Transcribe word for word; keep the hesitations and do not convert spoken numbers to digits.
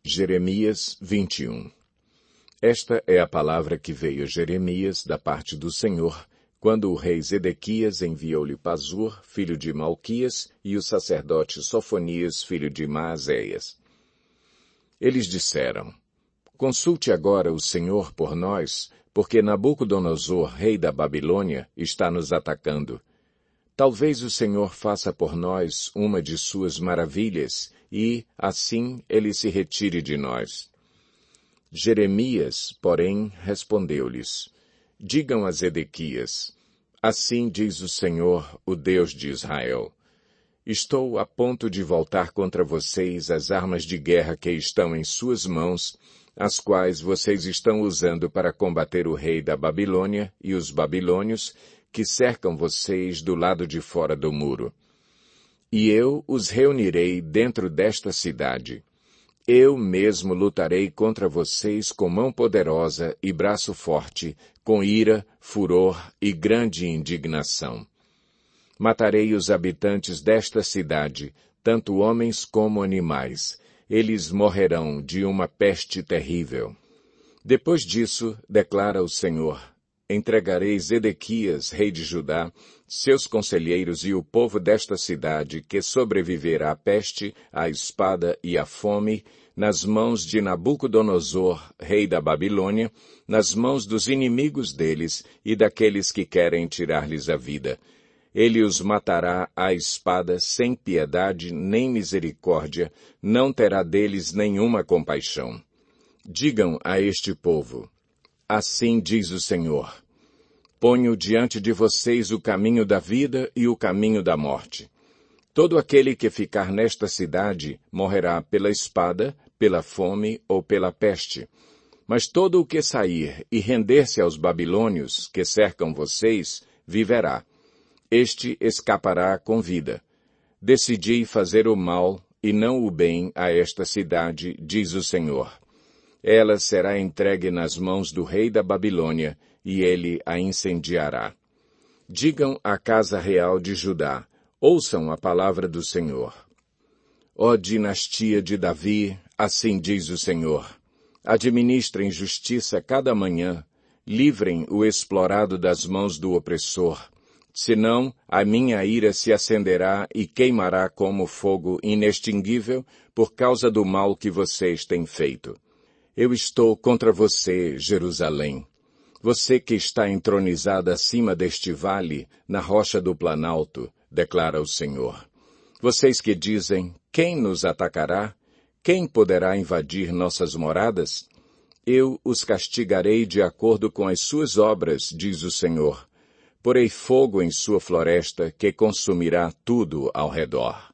Jeremias vinte e um. Esta é a palavra que veio a Jeremias da parte do Senhor, quando o rei Zedequias enviou-lhe Pazur, filho de Malquias, e o sacerdote Sofonias, filho de Maazéias. Eles disseram: Consulte agora o Senhor por nós, porque Nabucodonosor, rei da Babilônia, está nos atacando. Talvez o Senhor faça por nós uma de suas maravilhas, e, assim, ele se retire de nós. Jeremias, porém, respondeu-lhes: Digam a Zedequias: Assim diz o Senhor, o Deus de Israel: Estou a ponto de voltar contra vocês as armas de guerra que estão em suas mãos, as quais vocês estão usando para combater o rei da Babilônia e os babilônios, que cercam vocês do lado de fora do muro. E eu os reunirei dentro desta cidade. Eu mesmo lutarei contra vocês com mão poderosa e braço forte, com ira, furor e grande indignação. Matarei os habitantes desta cidade, tanto homens como animais. Eles morrerão de uma peste terrível. Depois disso, declara o Senhor, entregarei Zedequias, rei de Judá, seus conselheiros e o povo desta cidade que sobreviverá à peste, à espada e à fome, nas mãos de Nabucodonosor, rei da Babilônia, nas mãos dos inimigos deles e daqueles que querem tirar-lhes a vida. Ele os matará à espada, sem piedade nem misericórdia, não terá deles nenhuma compaixão. Digam a este povo: Assim diz o Senhor: Ponho diante de vocês o caminho da vida e o caminho da morte. Todo aquele que ficar nesta cidade morrerá pela espada, pela fome ou pela peste. Mas todo o que sair e render-se aos babilônios que cercam vocês, viverá. Este escapará com vida. Decidi fazer o mal e não o bem a esta cidade, diz o Senhor. Ela será entregue nas mãos do rei da Babilônia, e ele a incendiará. Digam à casa real de Judá: Ouçam a palavra do Senhor. Ó dinastia de Davi, assim diz o Senhor: Administrem justiça cada manhã, livrem o explorado das mãos do opressor. Senão, a minha ira se acenderá e queimará como fogo inextinguível por causa do mal que vocês têm feito. Eu estou contra você, Jerusalém. Você que está entronizada acima deste vale, na rocha do planalto, declara o Senhor. Vocês que dizem: Quem nos atacará? Quem poderá invadir nossas moradas? Eu os castigarei de acordo com as suas obras, diz o Senhor. Porei fogo em sua floresta que consumirá tudo ao redor.